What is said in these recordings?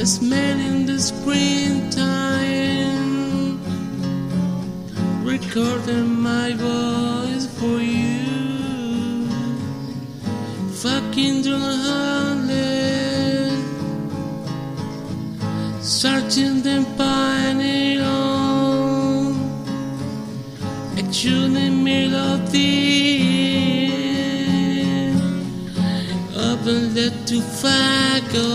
smell in the springtime, recording my voice for you. Fucking through the heartless, searching the pining on, exuding melody, open let to fago,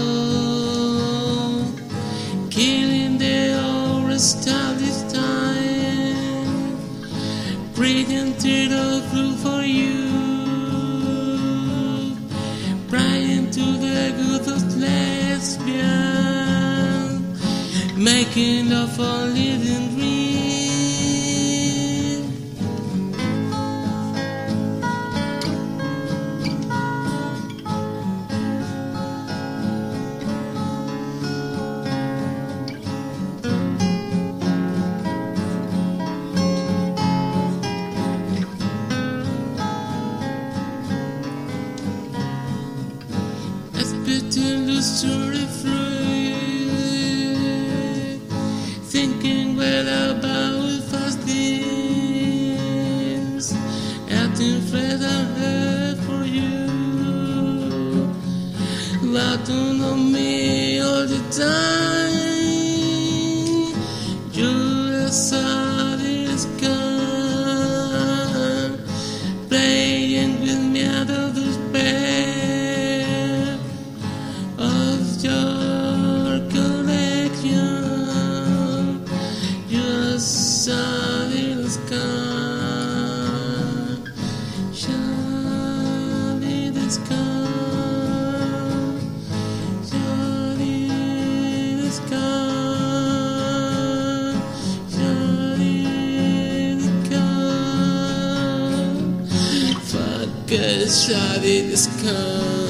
killing the old established time, breathing through the blue for you. Praying to the good of lesbian, making love for living dream. To lose to refrain, thinking well about fast things, acting afraid I heard for you, laughing on me all the time. You're solid sky, playing with me out of despair. Your collection, your solid sky, solid sky, solid sky, solid sky, fuck a solid sky.